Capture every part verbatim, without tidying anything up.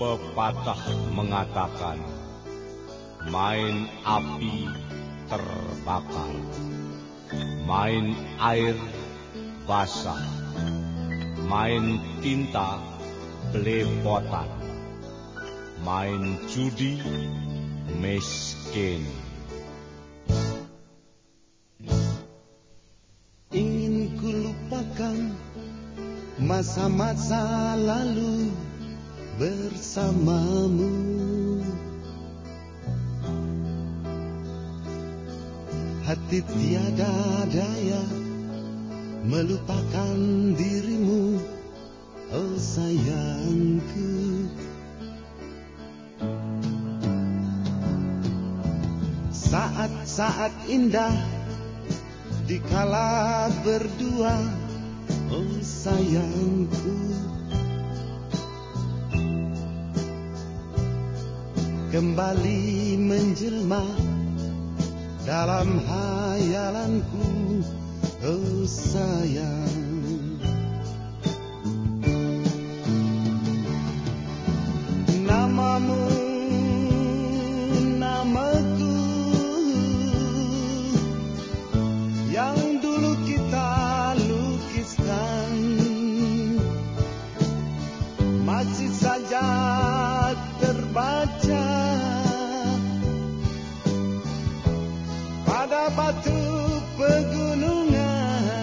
Pepatah mengatakan, main api terbakar, main air basah, main tinta belepotan, main judi miskin. Ingin ku lupakan masa-masa lalu bersamamu. Hati tiada daya melupakan dirimu, oh sayangku. Saat-saat indah dikala berdua, oh sayangku. Kembali menjelma dalam hayalanku, oh sayang. Namamu, namaku, yang dulu kita lukiskan, masih saja terbaca pada batu pegunungan.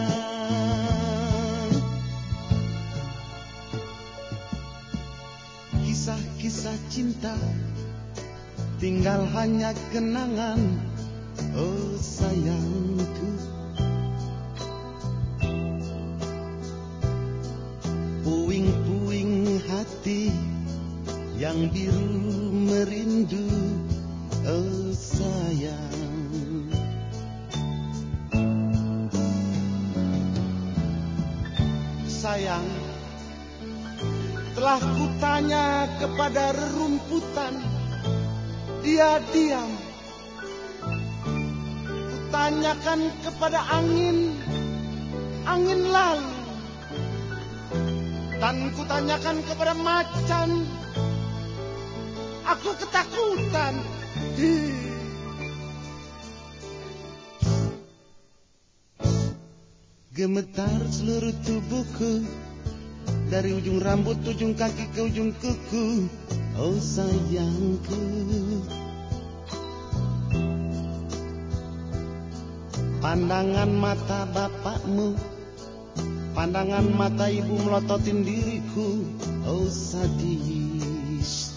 Kisah-kisah cinta tinggal hanya kenangan, oh sayangku. Puing-puing hati yang biru merindu, oh sayang. Sayang, telah kutanya kepada rerumputan, dia diam. Kutanyakan kepada angin, angin lalu. Dan kutanyakan kepada macan, aku ketakutan. Gemetar seluruh tubuhku, dari ujung rambut, ujung kaki ke ujung kuku, oh sayangku. Pandangan mata bapakmu, pandangan mata ibu melototin diriku, oh sadis.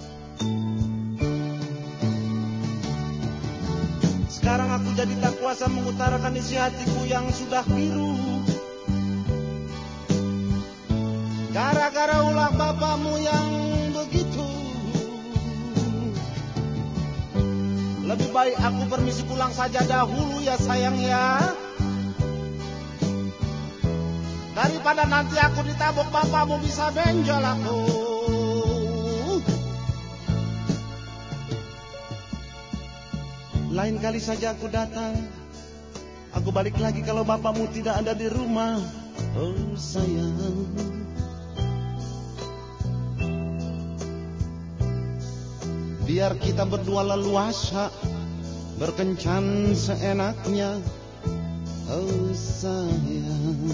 Sekarang aku jadi tak kuasa mengutarakan isi hatiku yang sudah biru, gara-gara ulah bapakmu yang begitu. Lebih baik aku permisi pulang saja dahulu ya sayang ya, daripada nanti aku ditabok bapakmu bisa benjol aku. Lain kali saja aku datang, aku balik lagi kalau bapakmu tidak ada di rumah, oh sayang. Biar kita berdua leluasa berkencan seenaknya, oh sayang.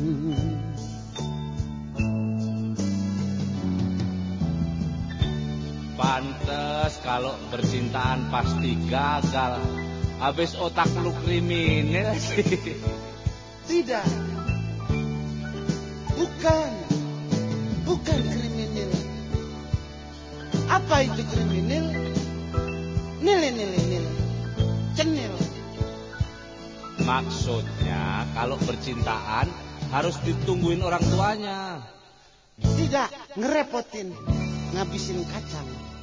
Pantes kalau percintaan pasti gagal. Habis otak lu kriminal sih. Tidak, bukan, bukan kriminal. Apa itu kriminal? Nilai, nilai, nilai, cenil. Maksudnya kalau percintaan harus ditungguin orang tuanya. Tidak, ngerepotin, ngabisin kacang.